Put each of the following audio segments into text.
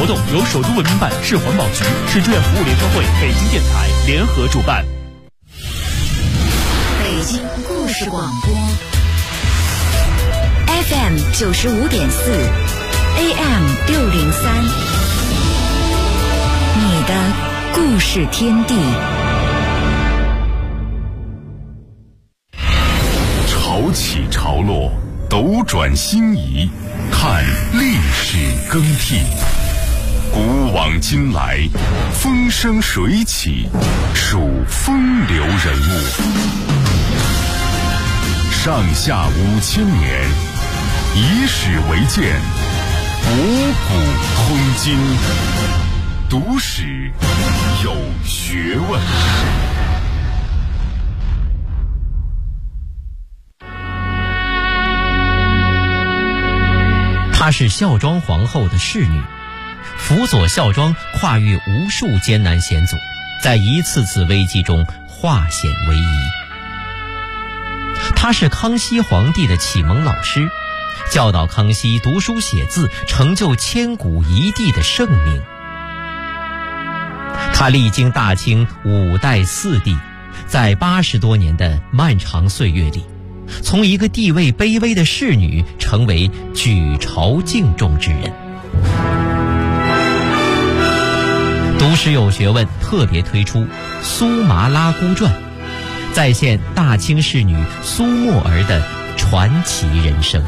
动由首都文明办、市环保局、市志愿服务联合会、北京电台联合主办。 北京故事广播 FM 95.4 AM 603，你的故事天地。 潮起潮落，斗转星移，看历史更替。古往今来，风生水起，数风流人物。上下5000年，以史为鉴，博古通今。读史有学问。 她是孝庄皇后的侍女，辅佐孝庄跨越无数艰难险阻，在一次次危机中化险为夷。她是康熙皇帝的启蒙老师，教导康熙读书写字，成就千古一帝的盛名。她历经大清5代4帝，在80多年的漫长岁月里，从一个地位卑微的侍女成为举朝敬重之人。读史有学问特别推出《苏麻拉姑传》，再现大清侍女苏沫儿的传奇人生。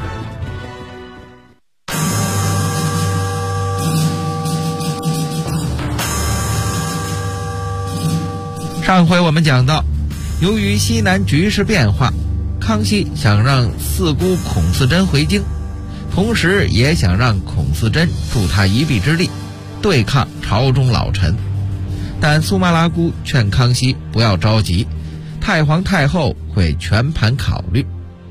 上回我们讲到，由于西南局势变化，康熙想让四姑孔嗣珍回京，同时也想让孔嗣珍助他一臂之力，对抗朝中老臣。但苏麻拉姑劝康熙不要着急，太皇太后会全盘考虑。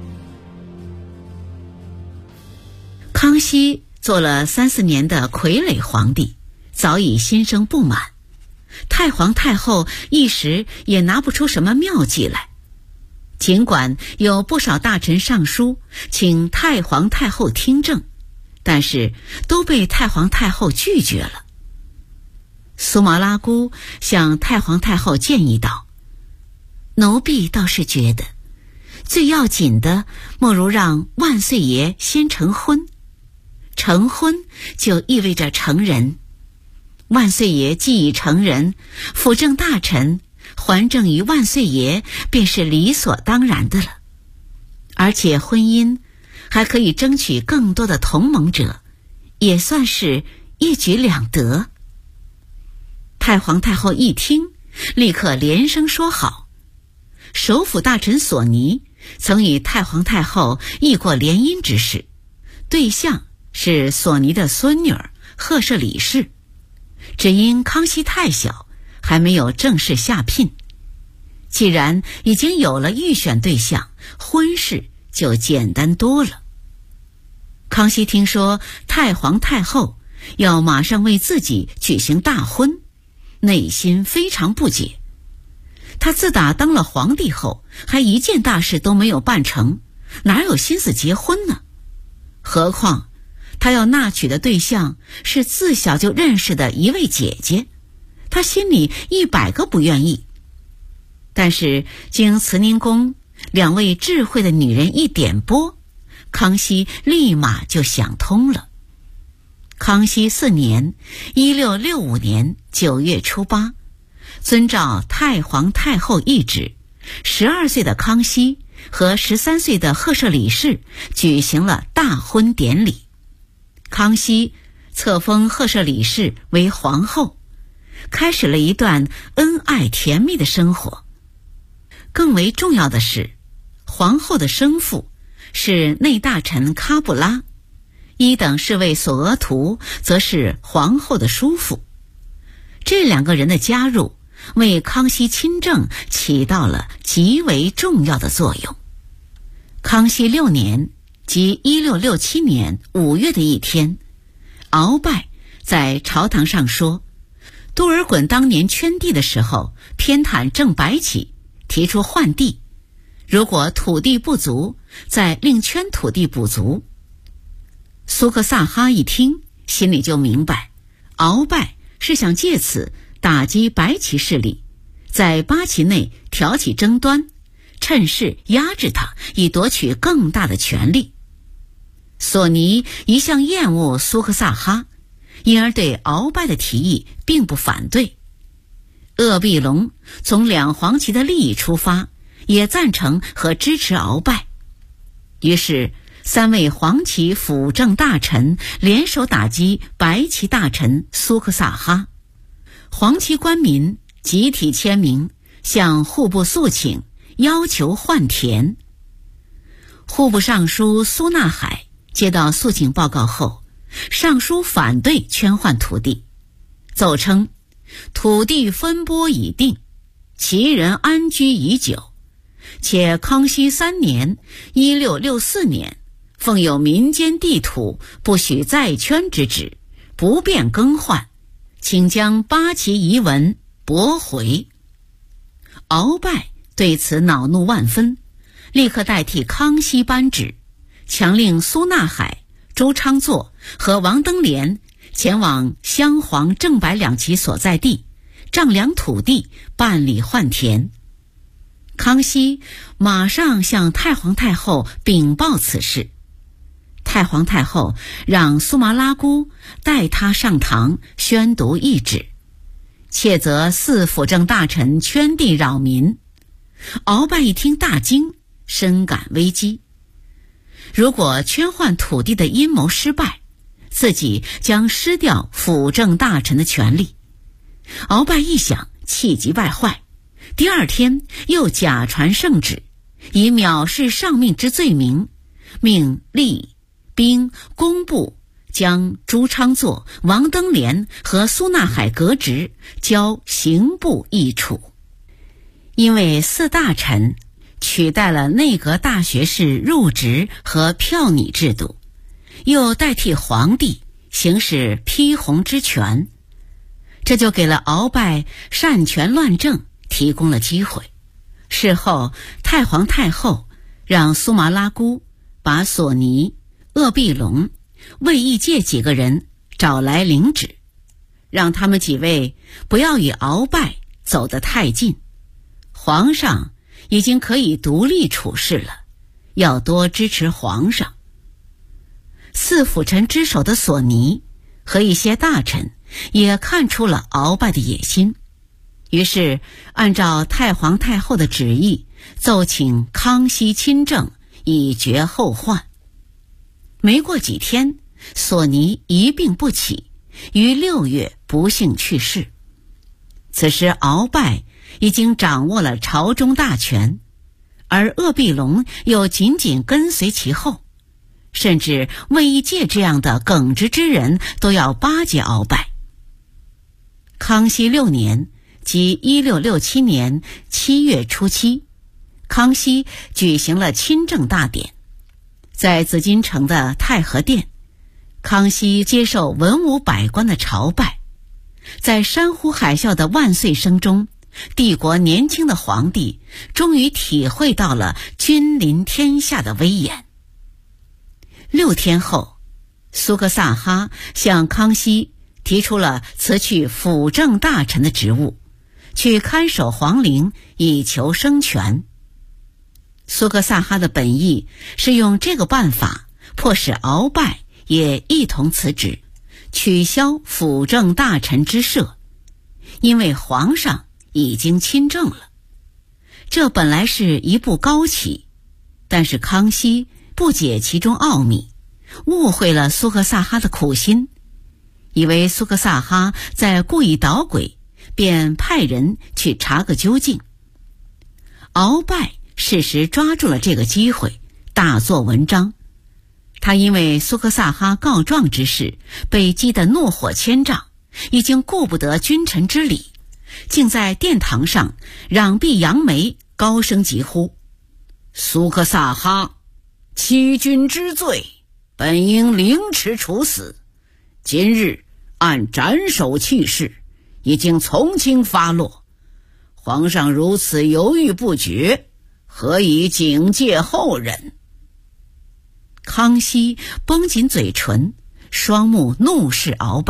康熙做了3、4年的傀儡皇帝，早已心生不满，太皇太后一时也拿不出什么妙计来。尽管有不少大臣上书请太皇太后听政，但是都被太皇太后拒绝了。苏麻拉姑向太皇太后建议道：奴婢倒是觉得最要紧的莫如让万岁爷先成婚，成婚就意味着成人，万岁爷既已成人，辅政大臣还政于万岁爷便是理所当然的了。而且婚姻还可以争取更多的同盟者，也算是一举两得。太皇太后一听，立刻连声说好。首辅大臣索尼曾与太皇太后议过联姻之事，对象是索尼的孙女儿赫舍里氏，只因康熙太小，还没有正式下聘。既然已经有了预选对象，婚事就简单多了。康熙听说太皇太后要马上为自己举行大婚，内心非常不解。他自打当了皇帝后，还一件大事都没有办成，哪有心思结婚呢？何况他要纳娶的对象是自小就认识的一位姐姐，他心里100个不愿意。但是经慈宁宫2位智慧的女人一点拨，康熙立马就想通了。康熙4年1665年9月初8，遵照太皇太后懿旨，12岁的康熙和13岁的赫舍里氏举行了大婚典礼。康熙册封赫舍里氏为皇后，开始了一段恩爱甜蜜的生活。更为重要的是，皇后的生父是内大臣喀布拉，一等侍卫索额图则是皇后的叔父。这2个人的加入，为康熙亲政起到了极为重要的作用。康熙6年，即1667年5月的一天，鳌拜在朝堂上说，多尔衮当年圈地的时候，偏袒正白起，提出换地，如果土地不足，再另圈土地补足。苏克萨哈一听，心里就明白， 鳌拜是想借此打击白旗势力，在八旗内挑起争端，趁势压制他，以夺取更大的权力。索尼一向厌恶苏克萨哈，因而对鳌拜的提议并不反对。鄂必隆从两黄旗的利益出发，也赞成和支持鳌拜。于是三位黄旗辅政大臣联手打击白旗大臣苏克萨哈，黄旗官民集体签名向户部诉请，要求换田。户部尚书苏纳海接到诉请报告后，上书反对圈换土地，奏称土地分拨已定，其人安居已久，且康熙3年1664年奉有民间地土不许再圈之旨，不便更换，请将八旗遗文驳回。鳌拜对此恼怒万分，立刻代替康熙颁旨，强令苏纳海、周昌作和王登联前往镶黄正白两旗所在地丈量土地，办理换田。康熙马上向太皇太后禀报此事，太皇太后让苏麻拉姑代他上堂宣读懿旨，切责四辅政大臣圈地扰民。鳌拜一听大惊，深感危机。如果圈换土地的阴谋失败，自己将失掉辅政大臣的权力。鳌拜一想，气急败坏，第二天又假传圣旨，以藐视上命之罪名，命吏、兵、工部将朱昌作、王登联和苏纳海革职，交刑部议处。因为四大臣取代了内阁大学士入职和票拟制度，又代替皇帝行使批红之权，这就给了鳌拜擅权乱政提供了机会。事后太皇太后让苏麻拉姑把索尼、鄂必隆、卫懿介几个人找来领旨，让他们几位不要与鳌拜走得太近，皇上已经可以独立处事了，要多支持皇上。四辅臣之首的索尼和一些大臣也看出了鳌拜的野心，于是按照太皇太后的旨意，奏请康熙亲政，以绝后患。没过几天，索尼一病不起，于6月不幸去世。此时鳌拜已经掌握了朝中大权，而鄂必隆又紧紧跟随其后，甚至卫懿介这样的耿直之人都要巴结鳌拜。康熙6年，即1667年7月初7，康熙举行了亲政大典。在紫禁城的太和殿，康熙接受文武百官的朝拜。在山呼海啸的万岁声中，帝国年轻的皇帝终于体会到了君临天下的威严。6天后，苏克萨哈向康熙提出了辞去辅政大臣的职务，去看守皇陵，以求生权。苏克萨哈的本意是用这个办法迫使鳌拜也一同辞职，取消辅政大臣之赦，因为皇上已经亲政了。这本来是一步高棋，但是康熙不解其中奥秘，误会了苏克萨哈的苦心，以为苏克萨哈在故意捣鬼，便派人去查个究竟。鳌拜适时抓住了这个机会，大做文章。他因为苏克萨哈告状之事被激得怒火千丈，已经顾不得君臣之礼，竟在殿堂上攘臂扬眉，高声疾呼：苏克萨哈欺君之罪，本应凌迟处死，今日按斩首弃市，已经从轻发落，皇上如此犹豫不决，何以警戒后人？康熙绷紧嘴唇，双目怒视鳌拜，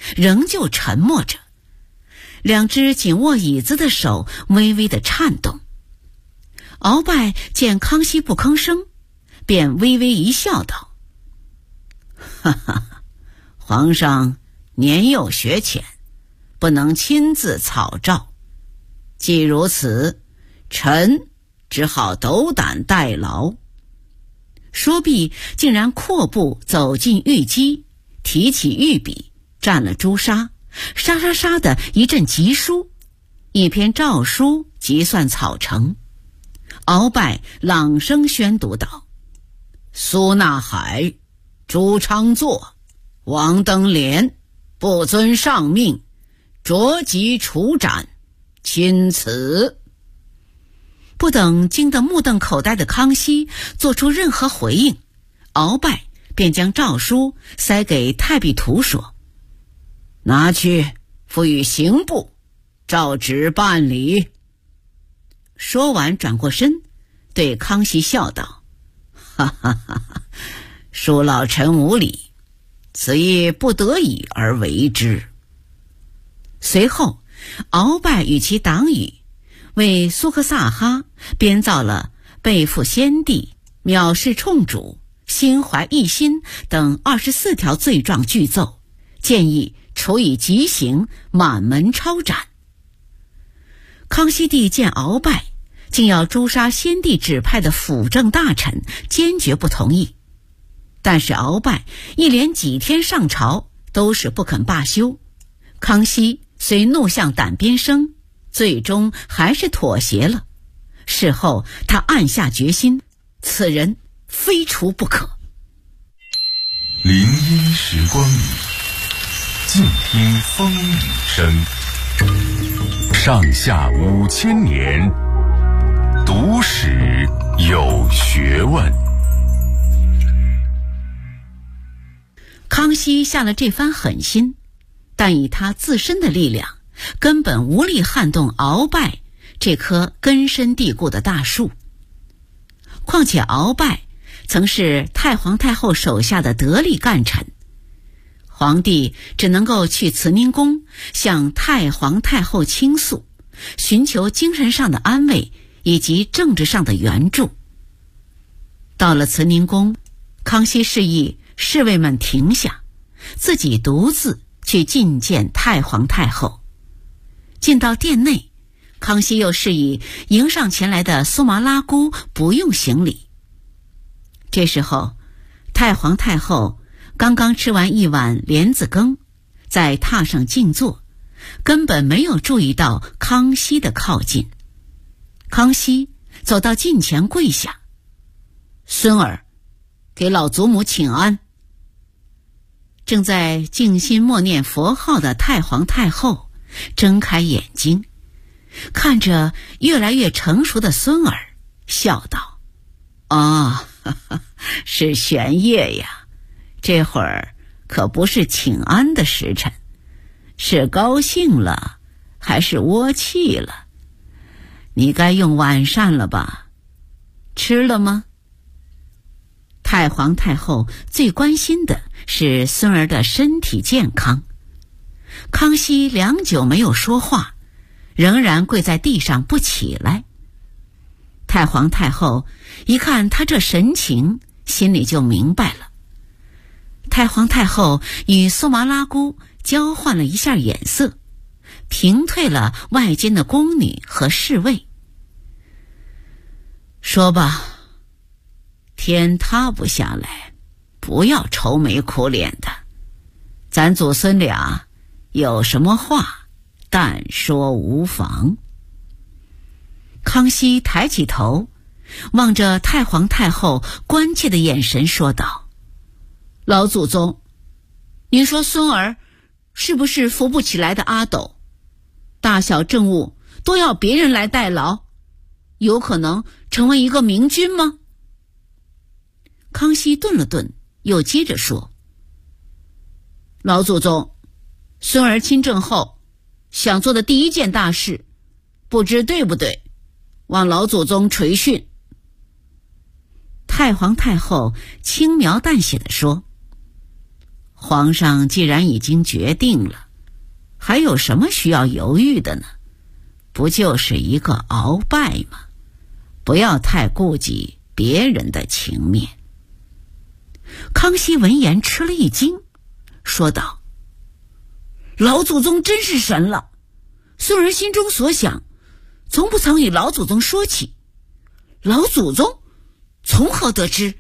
仍旧沉默着，两只紧握椅子的手微微的颤动。鳌拜见康熙不吭声，便微微一笑道：哈哈，皇上年幼学浅，不能亲自草诏，既如此，臣只好斗胆代劳。说毕，竟然阔步走进御机，提起御笔，蘸了朱砂，沙沙沙的一阵疾书，一篇诏书即算草成。鳌拜朗声宣读道：苏纳海、朱昌作、王登联不遵上命，着即处斩，钦此。不等惊得目瞪口呆的康熙做出任何回应，鳌拜便将诏书塞给太弼图说：拿去付与刑部，照旨办理。说完转过身对康熙笑道：哈哈哈哈，恕老臣无礼，此亦不得已而为之。随后鳌拜与其党羽为苏克萨哈编造了背负先帝、藐视冲主、心怀异心等24条罪状具奏，建议处以极刑，满门抄斩。康熙帝见鳌拜竟要诛杀先帝指派的辅政大臣，坚决不同意。但是鳌拜一连几天上朝都是不肯罢休，康熙虽怒向胆边生，最终还是妥协了。事后他暗下决心，此人非除不可。 林荫时光里，静听风雨声。上下5000年，读史有学问。 康熙下了这番狠心，但以他自身的力量，根本无力撼动鳌拜这棵根深蒂固的大树。况且鳌拜曾是太皇太后手下的得力干臣，皇帝只能够去慈宁宫向太皇太后倾诉，寻求精神上的安慰以及政治上的援助。到了慈宁宫，康熙示意侍卫们停下，自己独自去觐见太皇太后。进到殿内，康熙又示意迎上前来的苏麻拉姑不用行礼。这时候太皇太后刚刚吃完一碗莲子羹，在榻上静坐，根本没有注意到康熙的靠近。康熙走到近前跪下：孙儿，给老祖母请安。正在静心默念佛号的太皇太后睁开眼睛，看着越来越成熟的孙儿，笑道：是玄烨呀，这会儿可不是请安的时辰，是高兴了还是窝气了？你该用晚膳了吧？吃了吗？太皇太后最关心的是孙儿的身体健康。康熙良久没有说话，仍然跪在地上不起来。太皇太后一看他这神情，心里就明白了。太皇太后与苏麻拉姑交换了一下眼色，平退了外间的宫女和侍卫。说吧，天塌不下来，不要愁眉苦脸的，咱祖孙俩有什么话但说无妨。康熙抬起头，望着太皇太后关切的眼神说道：老祖宗，您说孙儿是不是扶不起来的阿斗？大小政务都要别人来代劳，有可能成为一个明君吗？康熙顿了顿，又接着说：老祖宗，孙儿亲政后想做的第一件大事，不知对不对，望老祖宗垂训。太皇太后轻描淡写地说： 皇上既然已经决定了，还有什么需要犹豫的呢？不就是一个鳌拜吗？不要太顾及别人的情面。康熙闻言吃了一惊，说道：老祖宗真是神了，孙儿心中所想从不曾与老祖宗说起，老祖宗从何得知？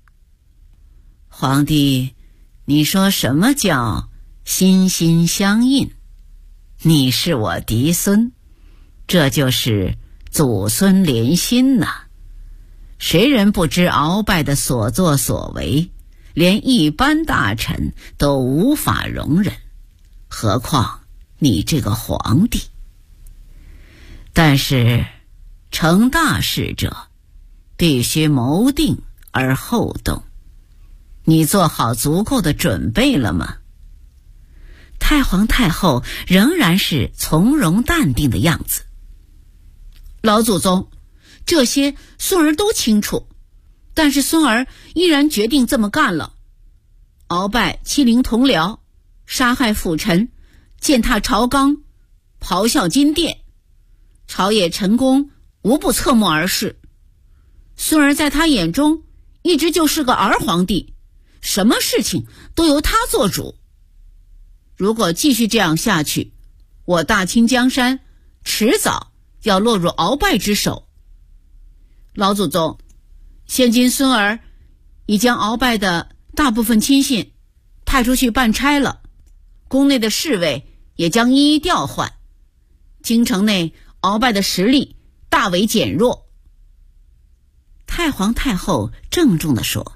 皇帝，你说什么叫心心相印？你是我嫡孙，这就是祖孙连心呐。谁人不知鳌拜的所作所为，连一般大臣都无法容忍，何况你这个皇帝？但是成大事者必须谋定而后动，你做好足够的准备了吗？太皇太后仍然是从容淡定的样子。老祖宗，这些孙儿都清楚，但是孙儿依然决定这么干了。鳌拜欺凌同僚，杀害辅臣，践踏朝纲，咆哮金殿，朝野臣工无不侧目而视。孙儿在他眼中一直就是个儿皇帝，什么事情都由他做主。如果继续这样下去，我大清江山迟早要落入鳌拜之手。老祖宗，现今孙儿已将鳌拜的大部分亲信派出去办差了，宫内的侍卫也将一一调换，京城内鳌拜的实力大为减弱。太皇太后郑重地说：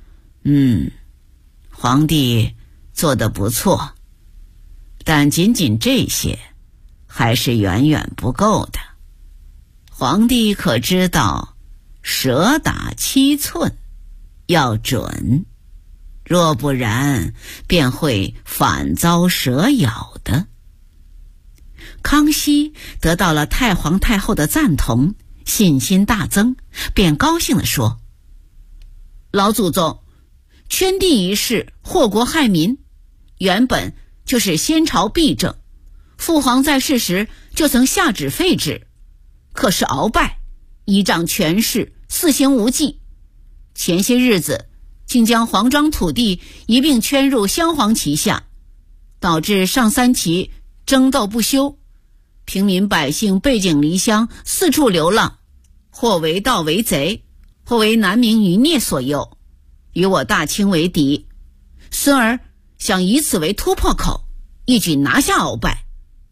皇帝做得不错，但仅仅这些还是远远不够的。皇帝可知道，蛇打7寸要准，若不然便会反遭蛇咬的。康熙得到了太皇太后的赞同，信心大增，便高兴地说：老祖宗，圈地一事祸国害民，原本就是先朝弊政，父皇在世时就曾下旨废止，可是鳌拜依仗权势，肆行无忌，前些日子竟将黄庄土地一并圈入镶黄旗下，导致上3旗争斗不休，平民百姓背井离乡，四处流浪，或为盗为贼，或为难民余孽所诱，与我大清为敌。孙儿想以此为突破口，一举拿下鳌拜。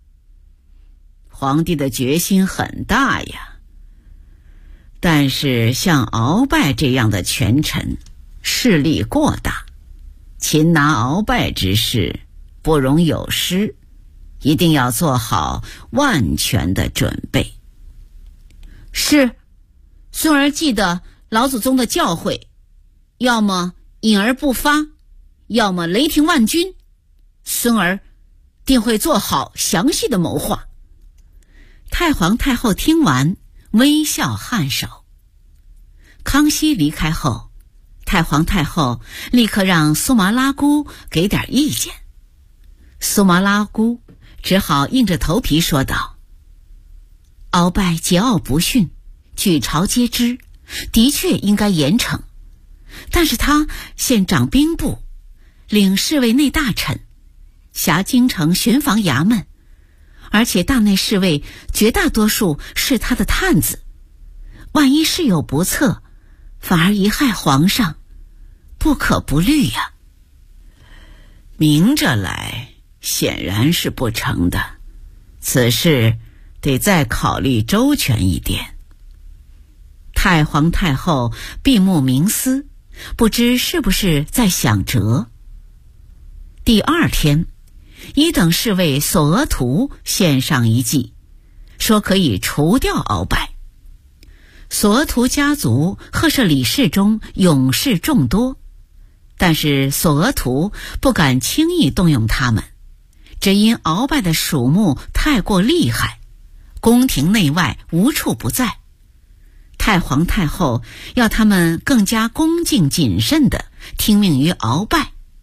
皇帝的决心很大呀，但是像鳌拜这样的权臣势力过大，擒拿鳌拜之事不容有失，一定要做好万全的准备。是，孙儿记得老祖宗的教诲，要么隐而不发，要么雷霆万钧，孙儿定会做好详细的谋划。太皇太后听完微笑颔首。康熙离开后，太皇太后立刻让苏麻拉姑给点意见。苏麻拉姑只好硬着头皮说道：鳌拜桀骜不驯，举朝皆知，的确应该严惩，但是他现掌兵部，领侍卫内大臣，辖京城巡防衙门，而且大内侍卫绝大多数是他的探子，万一事有不测，反而贻害皇上，不可不虑呀。明着来显然是不成的，此事得再考虑周全一点。太皇太后闭目冥思，不知是不是在想辙。第2天，一等侍卫索额图献上一计，说可以除掉鳌拜。索额图家族赫舍里氏中勇士众多，但是索额图不敢轻易动用他们，只因鳌拜的属目太过厉害，宫廷内外无处不在。太皇太后要他们更加恭敬谨慎地听命于鳌拜，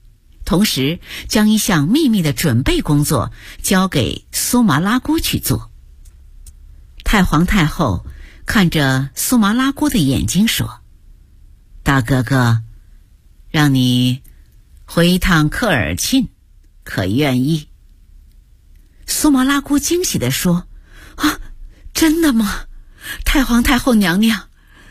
同时将一项秘密的准备工作交给苏麻拉姑去做。太皇太后看着苏麻拉姑的眼睛说：“大哥哥，让你回一趟科尔沁，可愿意？”苏麻拉姑惊喜地说：“啊，真的吗？太皇太后娘娘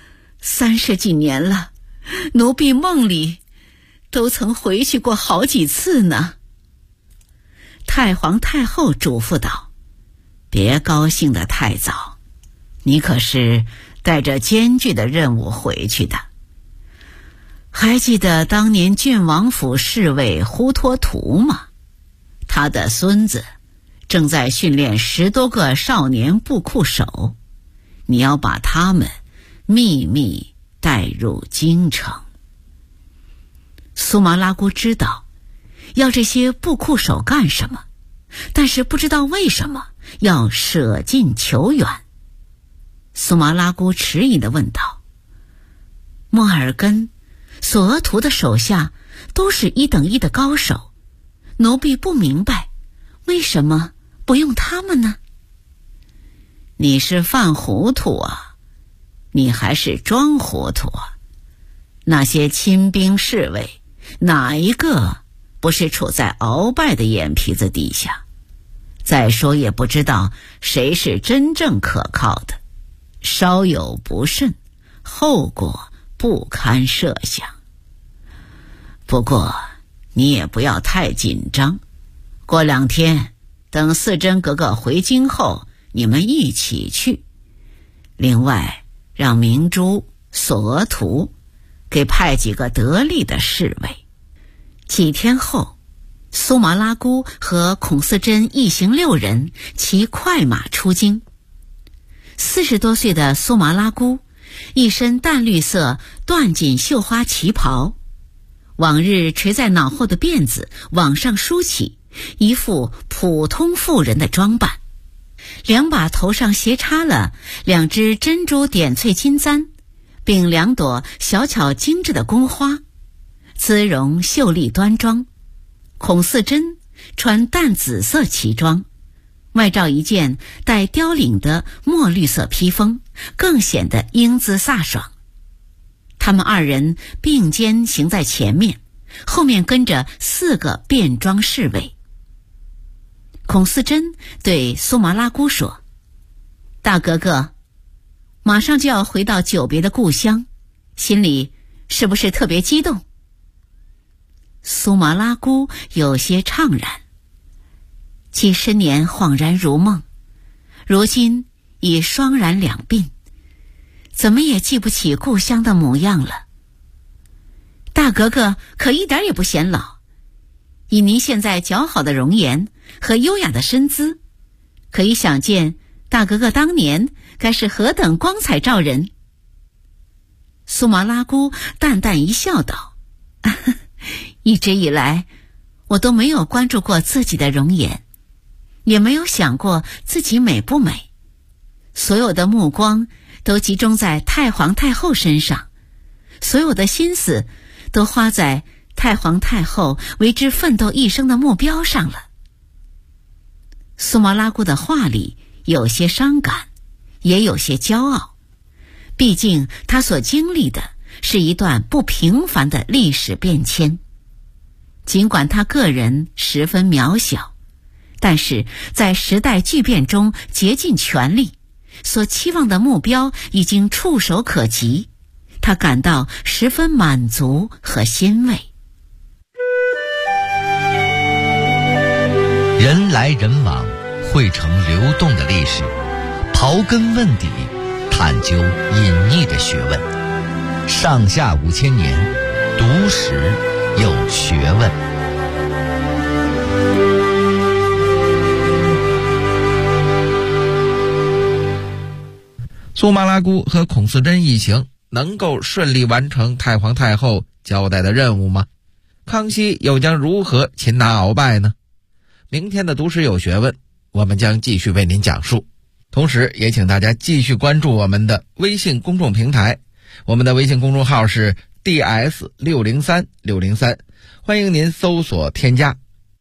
，30几年了，奴婢梦里都曾回去过好几次呢。”太皇太后嘱咐道：“别高兴得太早，你可是带着艰巨的任务回去的。还记得当年郡王府侍卫忽托图吗？他的孙子正在训练10多个少年布库手，你要把他们秘密带入京城。”苏麻拉姑知道要这些布库手干什么，但是不知道为什么要舍近求远。苏麻拉姑迟疑地问道：“莫尔根、索额图的手下都是1等1的高手，奴婢不明白为什么不用他们呢？”“你是犯糊涂啊，你还是装糊涂啊？那些亲兵侍卫哪一个不是处在鳌拜的眼皮子底下？再说也不知道谁是真正可靠的，稍有不慎，后果不堪设想。不过你也不要太紧张，过2天等四珍格格回京后，你们一起去。另外让明珠、索额图给派几个得力的侍卫。”几天后，苏麻拉姑和孔四珍一行6人骑快马出京。40多岁的苏麻拉姑一身淡绿色缎锦绣花旗袍，往日垂在脑后的辫子往上梳起，一副普通妇人的装扮。2把头上斜插了2只珍珠点翠金簪，并2朵小巧精致的宫花，姿容秀丽端庄。孔四珍穿淡紫色旗装，外罩一件带雕领的墨绿色披风，更显得英姿飒爽。他们2人并肩行在前面，后面跟着4个便装侍卫。孔四珍对苏麻拉姑说：“大哥哥，马上就要回到久别的故乡，心里是不是特别激动？”苏麻拉姑有些怅然，几10年恍然如梦，如今已双然两鬓，怎么也记不起故乡的模样了。大格格可一点也不显老，以您现在姣好的容颜和优雅的身姿，可以想见大格格当年该是何等光彩照人。苏麻拉姑淡淡一笑道：“一直以来，我都没有关注过自己的容颜，也没有想过自己美不美。所有的目光都集中在太皇太后身上，所有的心思都花在太皇太后为之奋斗一生的目标上了。”苏麻拉姑的话里有些伤感，也有些骄傲。毕竟她所经历的是一段不平凡的历史变迁。尽管她个人十分渺小，但是在时代巨变中竭尽全力，所期望的目标已经触手可及，她感到十分满足和欣慰。 人来人往，汇成流动的历史，刨根问底，探究隐匿的学问。上下5000年，读史有学问。 苏麻拉姑和孔四珍一行能够顺利完成太皇太后交代的任务吗？康熙又将如何擒拿鳌拜呢？明天的读史有学问，我们将继续为您讲述。同时也请大家继续关注我们的微信公众平台，我们的微信公众号是 DS603603， 欢迎您搜索添加。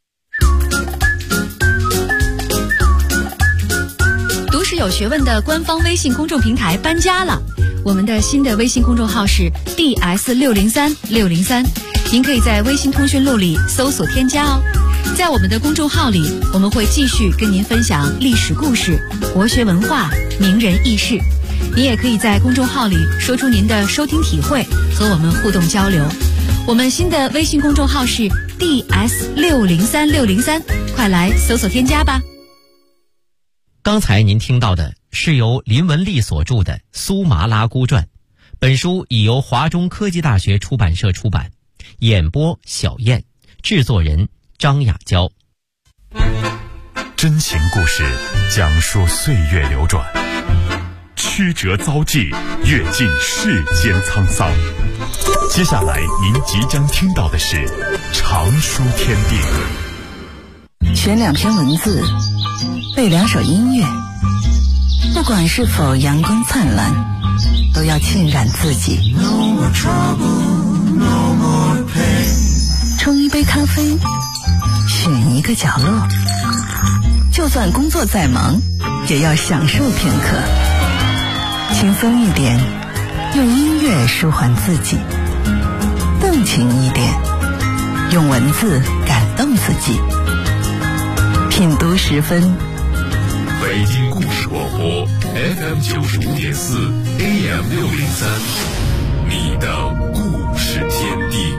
读史有学问的官方微信公众平台搬家了，我们的新的微信公众号是 DS603603，您可以在微信通讯录里搜索添加哦。在我们的公众号里，我们会继续跟您分享历史故事、国学文化、名人轶事。您也可以在公众号里说出您的收听体会，和我们互动交流。我们新的微信公众号是 DS603603，快来搜索添加吧。 刚才您听到的是由林文丽所著的《苏麻拉姑传》，本书已由华中科技大学出版社出版，演播小燕，制作人张雅娇。 真情故事讲述岁月流转，曲折遭际，阅尽世间沧桑。接下来您即将听到的是长书天地。 选2篇文字，背2首音乐，不管是否阳光灿烂，都要浸染自己。冲一杯咖啡，选一个角落，就算工作再忙，也要享受片刻。轻松一点，用音乐舒缓自己；动情一点，用文字感动自己。品读10分， 北京故事广播 FM 95.4 AM 603，你的故事天地。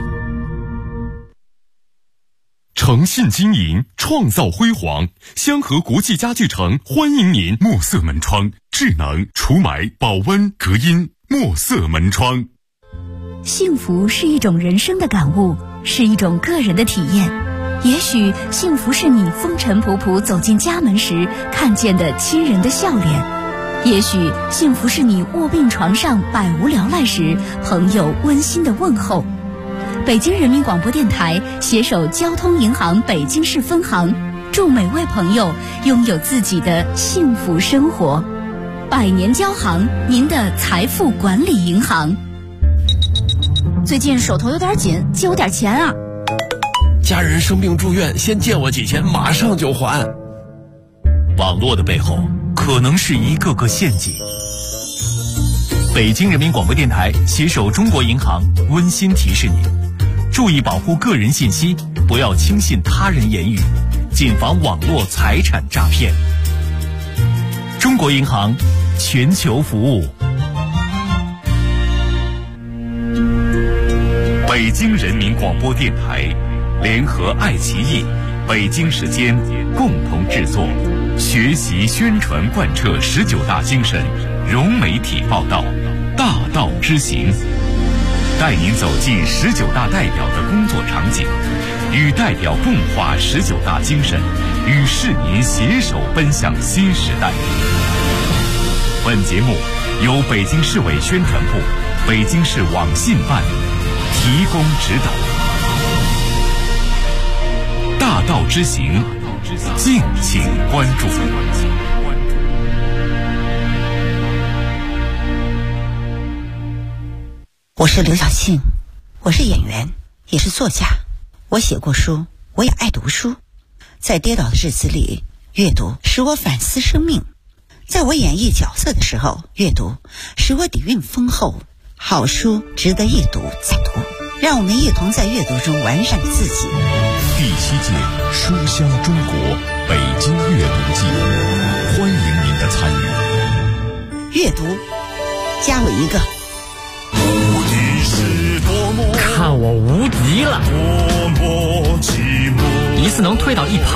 诚信经营，创造辉煌。香河国际家具城欢迎您。墨色门窗，智能除霾、保温、隔音。墨色门窗。 幸福是一种人生的感悟，是一种个人的体验。也许幸福是你风尘仆仆走进家门时看见的亲人的笑脸，也许幸福是你卧病床上百无聊赖时朋友温馨的问候。北京人民广播电台携手交通银行北京市分行，祝每位朋友拥有自己的幸福生活。百年交行，您的财富管理银行。最近手头有点紧，借我点钱啊！ 家人生病住院，先借我几千，马上就还。 网络的背后可能是一个个陷阱。北京人民广播电台携手中国银行温馨提示您：注意保护个人信息，不要轻信他人言语，谨防网络财产诈骗。中国银行，全球服务。北京人民广播电台联合爱奇艺、北京时间共同制作，学习宣传贯彻19大精神，融媒体报道，大道之行，带您走进19大代表的工作场景，与代表共话19大精神，与市民携手奔向新时代。本节目由北京市委宣传部、北京市网信办提供指导。大道之行，敬请关注。 我是刘晓庆，我是演员，也是作家。我写过书，我也爱读书。在跌倒的日子里，阅读使我反思生命；在我演绎角色的时候，阅读使我底蕴丰厚。好书值得一读再读，让我们一同在阅读中完善自己。 第7届书香中国北京阅读季，欢迎您的参与。 阅读，加我一个。 看我无敌了！一次能推倒一